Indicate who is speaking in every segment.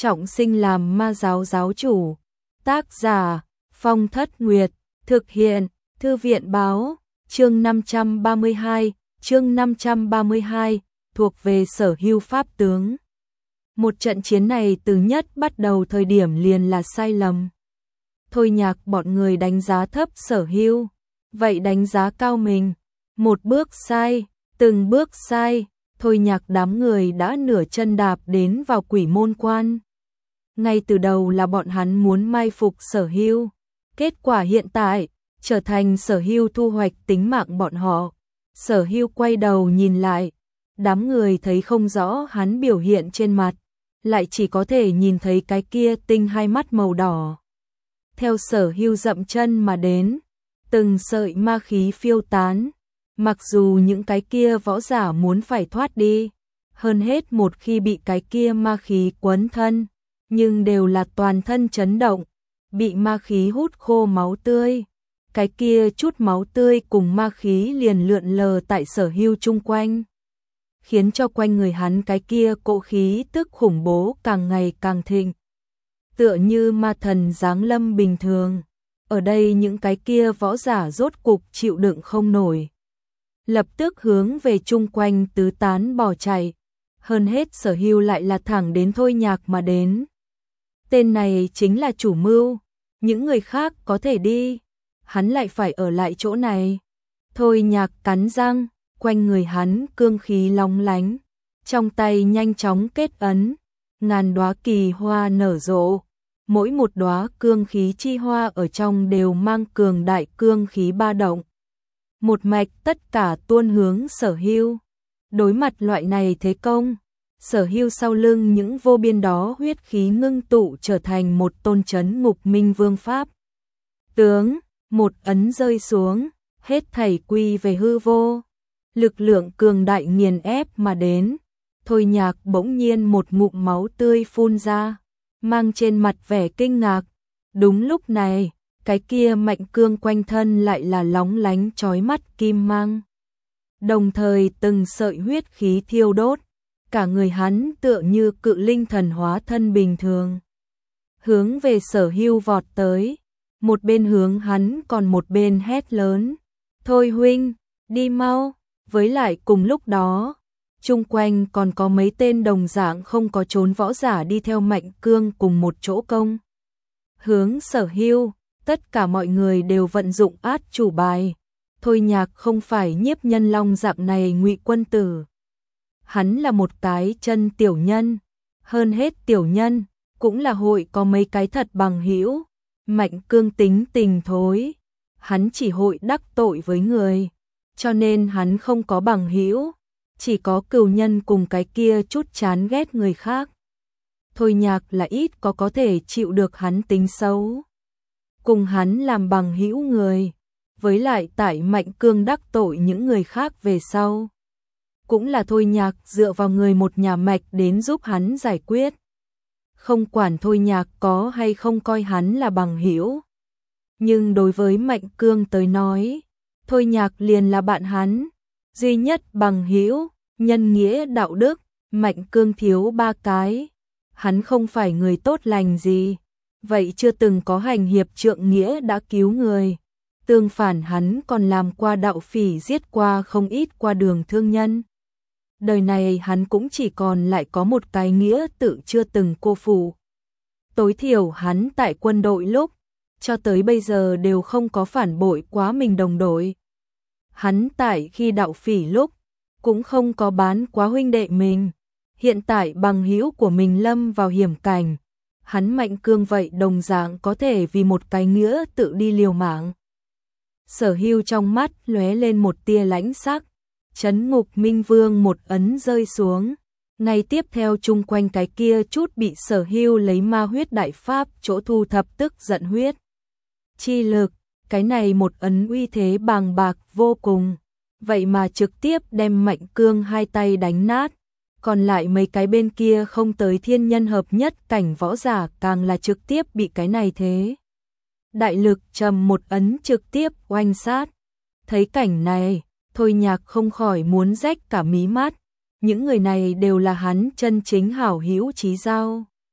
Speaker 1: trọng sinh làm ma giáo giáo chủ. Tác giả Phong Thất Nguyệt, thực hiện Thư viện báo, chương 532, thuộc về Sở Hưu pháp tướng. Một trận chiến này từ nhất bắt đầu thời điểm liền là sai lầm. Thôi Nhạc bọn người đánh giá thấp Sở Hưu, vậy đánh giá cao mình. Một bước sai, từng bước sai, Thôi Nhạc đám người đã nửa chân đạp đến vào Quỷ Môn Quan. Ngay từ đầu là bọn hắn muốn mai phục Sở Hưu, kết quả hiện tại trở thành Sở Hưu thu hoạch tính mạng bọn họ. Sở Hưu quay đầu nhìn lại, đám người thấy không rõ hắn biểu hiện trên mặt, lại chỉ có thể nhìn thấy cái kia tinh hai mắt màu đỏ. Theo Sở Hưu dậm chân mà đến, từng sợi ma khí phiêu tán, mặc dù những cái kia võ giả muốn phải thoát đi, hơn hết một khi bị cái kia ma khí quấn thân, nhưng đều là toàn thân chấn động, bị ma khí hút khô máu tươi. Cái kia chút máu tươi cùng ma khí liền lượn lờ tại Sở Hưu chung quanh, khiến cho quanh người hắn cái kia cỗ khí tức khủng bố càng ngày càng thịnh, tựa như ma thần giáng lâm bình thường. Ở đây những cái kia võ giả rốt cục chịu đựng không nổi, lập tức hướng về chung quanh tứ tán bỏ chạy. Hơn hết Sở Hưu lại là thẳng đến Thôi Nhạc mà đến. Tên này chính là chủ mưu, những người khác có thể đi, hắn lại phải ở lại chỗ này. Thôi Nhạc cắn răng, quanh người hắn cương khí long lánh, trong tay nhanh chóng kết ấn, ngàn đóa kỳ hoa nở rộ, mỗi một đóa cương khí chi hoa ở trong đều mang cường đại cương khí ba động. Một mạch tất cả tuôn hướng Sở Hưu. Đối mặt loại này thế công, Sở Hưu sau lưng những vô biên đó huyết khí ngưng tụ trở thành một tôn trấn ngục minh vương pháp tướng, một ấn rơi xuống, hết thảy quy về hư vô. Lực lượng cường đại nghiền ép mà đến. Thôi Nhạc bỗng nhiên một ngụm máu tươi phun ra, mang trên mặt vẻ kinh ngạc. Đúng lúc này, cái kia mạnh cương quanh thân lại là lóng lánh chói mắt kim mang. Đồng thời từng sợi huyết khí thiêu đốt, cả người hắn tựa như cự linh thần hóa thân bình thường, hướng về Sở Hưu vọt tới. Một bên hướng hắn còn một bên hét lớn: "Thôi huynh, đi mau!" Với lại cùng lúc đó, chung quanh còn có mấy tên đồng dạng không có trốn võ giả đi theo Mạnh Cương cùng một chỗ công hướng Sở Hưu. Tất cả mọi người đều vận dụng át chủ bài. Thôi Nhạc không phải Nhiếp Nhân Long dạng này ngụy quân tử, hắn là một cái chân tiểu nhân, hơn hết tiểu nhân cũng là hội có mấy cái thật bằng hữu. Mạnh Cương tính tình thối, hắn chỉ hội đắc tội với người, cho nên hắn không có bằng hữu, chỉ có cừu nhân cùng cái kia chút chán ghét người khác. Thôi Nhạc là ít có thể chịu được hắn tính xấu, cùng hắn làm bằng hữu người. Với lại tại Mạnh Cương đắc tội những người khác về sau, cũng là Thôi Nhạc dựa vào người một nhà Mạch đến giúp hắn giải quyết. Không quản Thôi Nhạc có hay không coi hắn là bằng hữu, nhưng đối với Mạnh Cương tới nói, Thôi Nhạc liền là bạn hắn duy nhất bằng hữu. Nhân nghĩa đạo đức, Mạnh Cương thiếu ba cái. Hắn không phải người tốt lành gì, vậy chưa từng có hành hiệp trượng nghĩa đã cứu người. Tương phản hắn còn làm qua đạo phỉ, giết qua không ít qua đường thương nhân. Đời này hắn cũng chỉ còn lại có một cái nghĩa tự chưa từng cô phụ. Tối thiểu hắn tại quân đội lúc, cho tới bây giờ đều không có phản bội quá mình đồng đội. Hắn tại khi đạo phỉ lúc, cũng không có bán quá huynh đệ mình. Hiện tại bằng hữu của mình lâm vào hiểm cảnh, hắn Mạnh Cương vậy đồng dạng có thể vì một cái nghĩa tự đi liều mạng. Sở Hưu trong mắt lóe lên một tia lãnh sắc, trấn ngục minh vương một ấn rơi xuống. Ngay tiếp theo chung quanh cái kia chút bị Sở Hưu lấy ma huyết đại pháp chỗ thu thập tức giận huyết chi lực, cái này một ấn uy thế bàng bạc vô cùng, vậy mà trực tiếp đem Mạnh Cương hai tay đánh nát. Còn lại mấy cái bên kia không tới thiên nhân hợp nhất cảnh võ giả càng là trực tiếp bị cái này thế đại lực trầm một ấn trực tiếp oanh sát. Thấy cảnh này, Thôi Nhạc không khỏi muốn rách cả mí mắt. Những người này đều là hắn chân chính hảo hữu chí giao.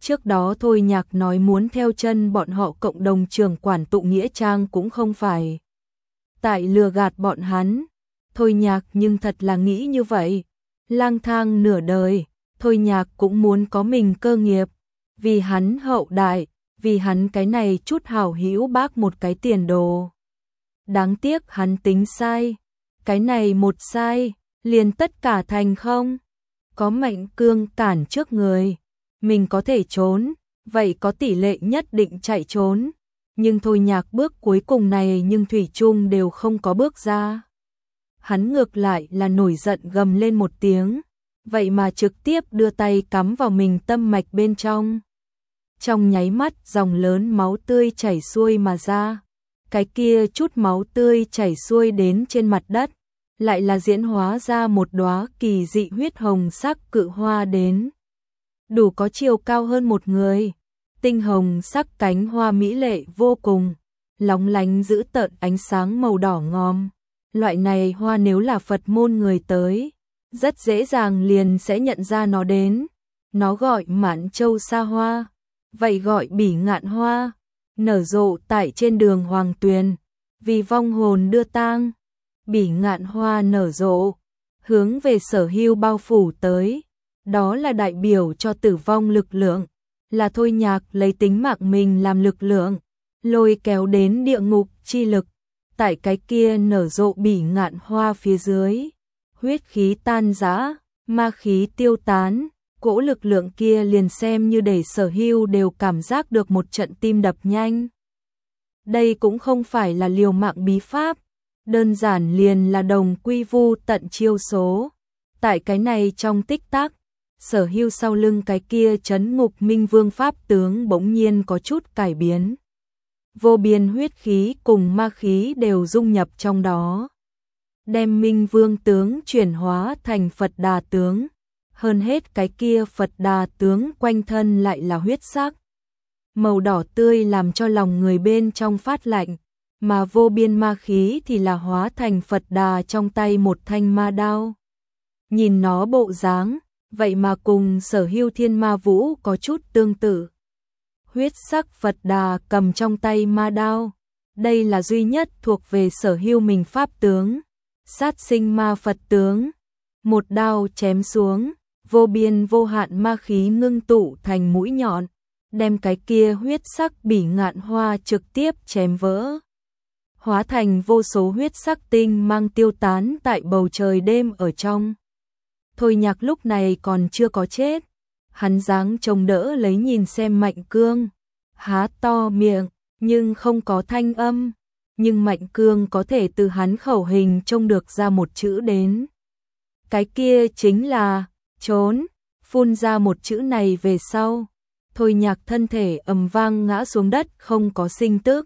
Speaker 1: Trước đó Thôi Nhạc nói muốn theo chân bọn họ cộng đồng trưởng quản tụ nghĩa trang cũng không phải tại lừa gạt bọn hắn. Thôi Nhạc nhưng thật là nghĩ như vậy. Lang thang nửa đời, Thôi Nhạc cũng muốn có mình cơ nghiệp. Vì hắn hậu đại, vì hắn cái này chút hảo hữu bác một cái tiền đồ. Đáng tiếc hắn tính sai. Cái này một sai, liền tất cả thành không. Có Mạnh Cương cản trước người, mình có thể trốn, vậy có tỷ lệ nhất định chạy trốn. Nhưng Thôi Nhạc bước cuối cùng này nhưng thủy chung đều không có bước ra. Hắn ngược lại là nổi giận gầm lên một tiếng, vậy mà trực tiếp đưa tay cắm vào mình tâm mạch bên trong. Trong nháy mắt dòng lớn máu tươi chảy xuôi mà ra. Cái kia chút máu tươi chảy xuôi đến trên mặt đất, lại là diễn hóa ra một đóa kỳ dị huyết hồng sắc cự hoa đến. Đủ có chiều cao hơn một người, tinh hồng sắc cánh hoa mỹ lệ vô cùng, lóng lánh giữ tợn ánh sáng màu đỏ ngòm. Loại này hoa nếu là Phật môn người tới, rất dễ dàng liền sẽ nhận ra nó đến. Nó gọi Mạn Châu Sa Hoa, vậy gọi Bỉ Ngạn Hoa, nở rộ tại trên đường Hoàng Tuyền, vì vong hồn đưa tang. Bỉ Ngạn Hoa nở rộ, hướng về Sở Hưu bao phủ tới, đó là đại biểu cho tử vong lực lượng, là Thôi Nhạc lấy tính mạng mình làm lực lượng, lôi kéo đến địa ngục chi lực. Tại cái kia nở rộ Bỉ Ngạn Hoa phía dưới, huyết khí tan rã, ma khí tiêu tán, cỗ lực lượng kia liền xem như để Sở Hưu đều cảm giác được một trận tim đập nhanh. Đây cũng không phải là liều mạng bí pháp, đơn giản liền là đồng quy vu tận chiêu số. Tại cái này trong tích tắc, Sở Hưu sau lưng cái kia trấn ngục Minh Vương pháp tướng bỗng nhiên có chút cải biến. Vô biên huyết khí cùng ma khí đều dung nhập trong đó, đem Minh Vương tướng chuyển hóa thành Phật Đà tướng. Hơn hết cái kia Phật Đà tướng quanh thân lại là huyết sắc, màu đỏ tươi làm cho lòng người bên trong phát lạnh, mà vô biên ma khí thì là hóa thành Phật Đà trong tay một thanh ma đao. Nhìn nó bộ dáng, vậy mà cùng Sở Hưu Thiên Ma Vũ có chút tương tự. Huyết sắc Phật Đà cầm trong tay ma đao, đây là duy nhất thuộc về Sở Hưu mình pháp tướng, sát sinh ma Phật tướng. Một đao chém xuống, vô biên vô hạn ma khí ngưng tụ thành mũi nhọn, đem cái kia huyết sắc Bỉ Ngạn Hoa trực tiếp chém vỡ, hóa thành vô số huyết sắc tinh mang tiêu tán tại bầu trời đêm ở trong. Thôi Nhạc lúc này còn chưa có chết, hắn dáng trông đỡ lấy nhìn xem Mạnh Cương, há to miệng nhưng không có thanh âm, nhưng Mạnh Cương có thể từ hắn khẩu hình trông được ra một chữ đến. Cái kia chính là trốn. Phun ra một chữ này về sau, Thôi Nhạc thân thể ầm vang ngã xuống đất không có sinh tức.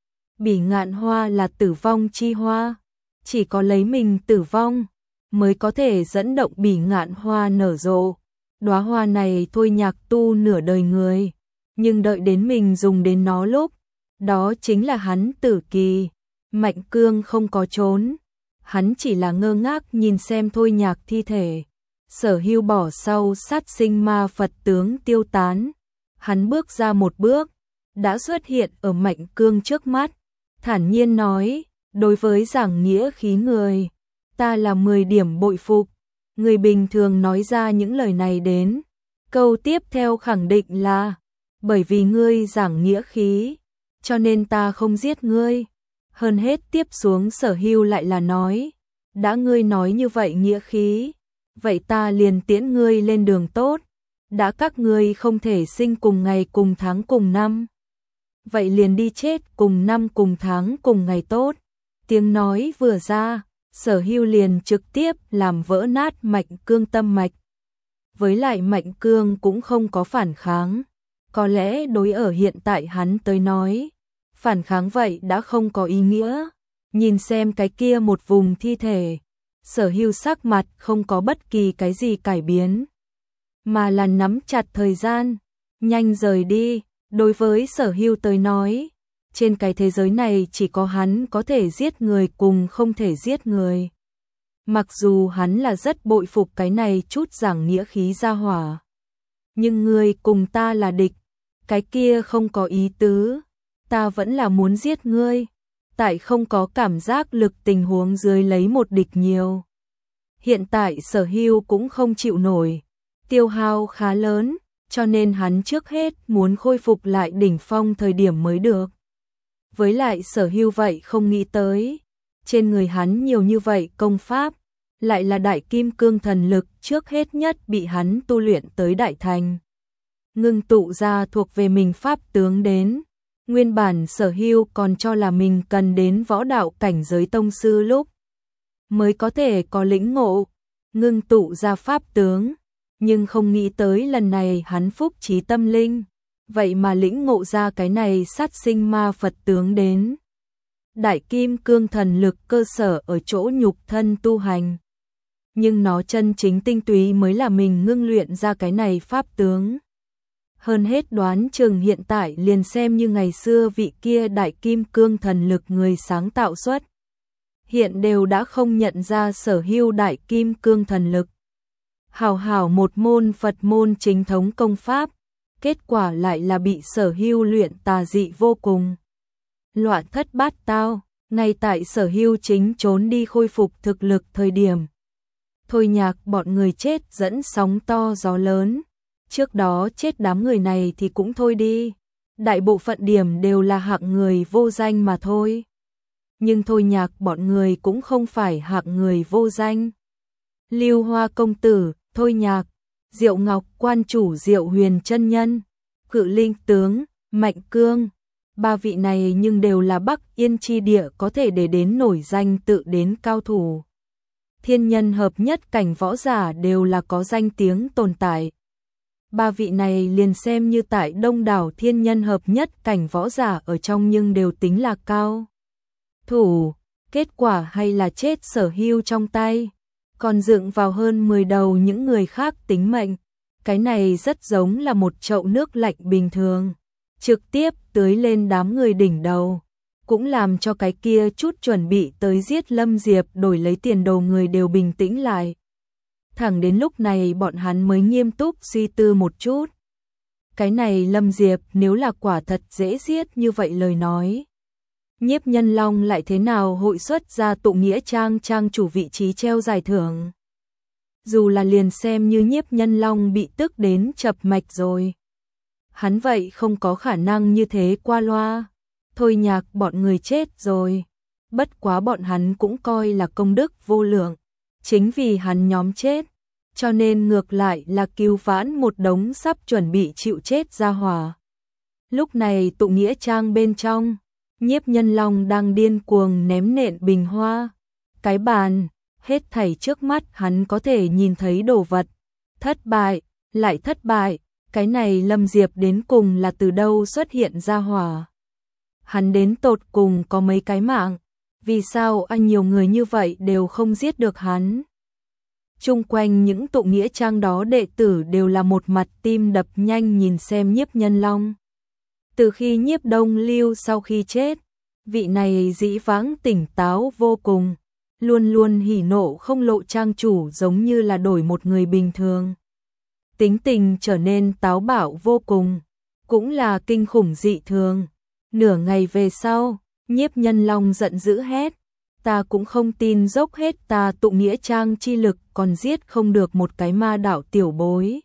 Speaker 1: Bỉ Ngạn Hoa là tử vong chi hoa, chỉ có lấy mình tử vong mới có thể dẫn động Bỉ Ngạn Hoa nở rộ. Đóa hoa này Thôi Nhạc tu nửa đời người, nhưng đợi đến mình dùng đến nó lúc, đó chính là hắn tử kỳ. Mạnh Cương không có trốn, hắn chỉ là ngơ ngác nhìn xem Thôi Nhạc thi thể. Sở Hưu bỏ sau sát sinh ma Phật tướng tiêu tán, hắn bước ra một bước, đã xuất hiện ở Mạnh Cương trước mắt, thản nhiên nói, đối với giảng nghĩa khí người, ta là 10 điểm bội phục. Người bình thường nói ra những lời này đến, câu tiếp theo khẳng định là, bởi vì ngươi giảng nghĩa khí, cho nên ta không giết ngươi. Hơn hết tiếp xuống Sở Hưu lại là nói, đã ngươi nói như vậy nghĩa khí, vậy ta liền tiễn ngươi lên đường tốt. Đã các ngươi không thể sinh cùng ngày cùng tháng cùng năm, vậy liền đi chết cùng năm cùng tháng cùng ngày tốt. Tiếng nói vừa ra, Sở Hưu liền trực tiếp làm vỡ nát Mạnh Cương tâm mạch. Với lại Mạnh Cương cũng không có phản kháng, có lẽ đối ở hiện tại hắn tới nói, phản kháng vậy đã không có ý nghĩa. Nhìn xem cái kia một vùng thi thể, Sở Hưu sắc mặt không có bất kỳ cái gì cải biến, mà là nắm chặt thời gian, nhanh rời đi. Đối với Sở Hưu tới nói, trên cái thế giới này chỉ có hắn có thể giết người cùng không thể giết người. Mặc dù hắn là rất bội phục cái này chút giảng nghĩa khí ra hỏa, nhưng ngươi cùng ta là địch, cái kia không có ý tứ, ta vẫn là muốn giết ngươi, tại không có cảm giác lực tình huống dưới lấy một địch nhiều. Hiện tại Sở Hưu cũng không chịu nổi, tiêu hao khá lớn, cho nên hắn trước hết muốn khôi phục lại đỉnh phong thời điểm mới được. Với lại Sở Hưu vậy không nghĩ tới, trên người hắn nhiều như vậy công pháp, lại là đại kim cương thần lực trước hết nhất bị hắn tu luyện tới đại thành. Ngưng tụ ra thuộc về mình pháp tướng đến, nguyên bản Sở Hưu còn cho là mình cần đến võ đạo cảnh giới tông sư lúc mới có thể có lĩnh ngộ, ngưng tụ ra pháp tướng, nhưng không nghĩ tới lần này hắn phúc trí tâm linh, vậy mà lĩnh ngộ ra cái này sát sinh ma Phật tướng đến. Đại kim cương thần lực cơ sở ở chỗ nhục thân tu hành, nhưng nó chân chính tinh túy mới là mình ngưng luyện ra cái này pháp tướng. Hơn hết đoán chừng hiện tại liền xem như ngày xưa vị kia đại kim cương thần lực người sáng tạo xuất, hiện đều đã không nhận ra Sở Hưu đại kim cương thần lực. Hảo hảo một môn Phật môn chính thống công pháp, kết quả lại là bị Sở Hưu luyện tà dị vô cùng. Loạn thất bát tao, ngay tại Sở Hưu chính trốn đi khôi phục thực lực thời điểm. Thôi Nhạc bọn người chết dẫn sóng to gió lớn, trước đó chết đám người này thì cũng thôi đi, đại bộ phận điểm đều là hạng người vô danh mà thôi. Nhưng Thôi Nhạc bọn người cũng không phải hạng người vô danh. Lưu Hoa công tử, Thôi Nhạc, Diệu Ngọc quan chủ Diệu Huyền chân nhân, Cự Linh tướng, Mạnh Cương, ba vị này nhưng đều là Bắc Yên chi địa có thể để đến nổi danh tự đến cao thủ. Thiên nhân hợp nhất cảnh võ giả đều là có danh tiếng tồn tại. Ba vị này liền xem như tại đông đảo thiên nhân hợp nhất cảnh võ giả ở trong nhưng đều tính là cao thủ, kết quả hay là chết Sở Hưu trong tay, còn dựng vào hơn 10 đầu những người khác tính mệnh. Cái này rất giống là một chậu nước lạnh bình thường, trực tiếp tưới lên đám người đỉnh đầu, cũng làm cho cái kia chút chuẩn bị tới giết Lâm Diệp đổi lấy tiền đồ người đều bình tĩnh lại. Thẳng đến lúc này bọn hắn mới nghiêm túc suy tư một chút. Cái này Lâm Diệp nếu là quả thật dễ giết như vậy lời nói, Nhiếp Nhân Long lại thế nào hội xuất ra tụ nghĩa trang trang chủ vị trí treo giải thưởng. Dù là liền xem như Nhiếp Nhân Long bị tức đến chập mạch rồi, hắn vậy không có khả năng như thế qua loa. Thôi Nhạc bọn người chết rồi, bất quá bọn hắn cũng coi là công đức vô lượng, chính vì hắn nhóm chết, cho nên ngược lại là cứu vãn một đống sắp chuẩn bị chịu chết ra hỏa. Lúc này tụ nghĩa trang bên trong, Nhiếp Nhân Long đang điên cuồng ném nện bình hoa, cái bàn, hết thảy trước mắt hắn có thể nhìn thấy đồ vật. Thất bại, lại thất bại, cái này Lâm Diệp đến cùng là từ đâu xuất hiện ra hỏa. Hắn đến tột cùng có mấy cái mạng, vì sao anh nhiều người như vậy đều không giết được hắn. Chung quanh những tụ nghĩa trang đó đệ tử đều là một mặt tim đập nhanh nhìn xem Nhiếp Nhân Long. Từ khi Nhiếp Đông Lưu sau khi chết, vị này dĩ vãng tỉnh táo vô cùng, luôn luôn hỉ nộ không lộ trang chủ giống như là đổi một người bình thường. Tính tình trở nên táo bạo vô cùng, cũng là kinh khủng dị thường. Nửa ngày về sau, Nhiếp Nhân Long giận dữ hét, ta cũng không tin dốc hết ta tụ nghĩa trang chi lực còn giết không được một cái ma đạo tiểu bối.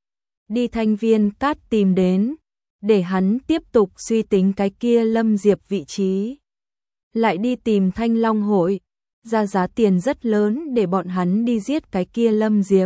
Speaker 1: Đi Thanh Viên Cát tìm đến, để hắn tiếp tục suy tính cái kia Lâm Diệp vị trí. Lại đi tìm Thanh Long hội, ra giá tiền rất lớn để bọn hắn đi giết cái kia Lâm Diệp.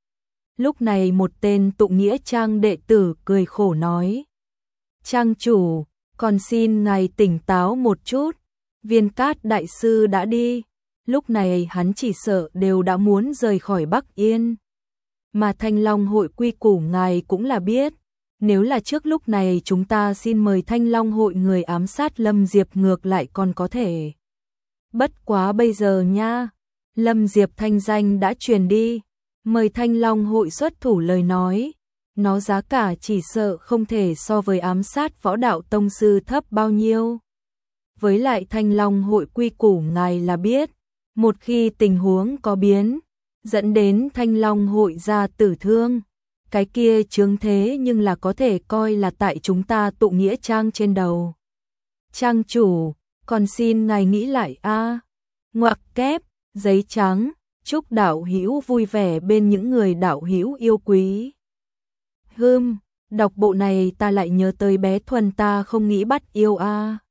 Speaker 1: Lúc này một tên tụ nghĩa trang đệ tử cười khổ nói, trang chủ, còn xin ngài tỉnh táo một chút, Viên Cát đại sư đã đi, lúc này hắn chỉ sợ đều đã muốn rời khỏi Bắc Yên. Mà Thanh Long hội quy củ ngài cũng là biết, nếu là trước lúc này chúng ta xin mời Thanh Long hội người ám sát Lâm Diệp ngược lại còn có thể. Bất quá bây giờ nha, Lâm Diệp thanh danh đã truyền đi, mời Thanh Long hội xuất thủ lời nói, nó giá cả chỉ sợ không thể so với ám sát võ đạo tông sư thấp bao nhiêu. Với lại Thanh Long hội quy củ ngài là biết, một khi tình huống có biến, dẫn đến Thanh Long hội ra tử thương, cái kia chướng thế nhưng là có thể coi là tại chúng ta tụ nghĩa trang trên đầu. Trang chủ, còn xin ngài nghĩ lại a. Ngoặc kép, giấy trắng, chúc đạo hữu vui vẻ bên những người đạo hữu yêu quý. Đọc bộ này ta lại nhớ tới bé Thuần ta không nghĩ bắt yêu a.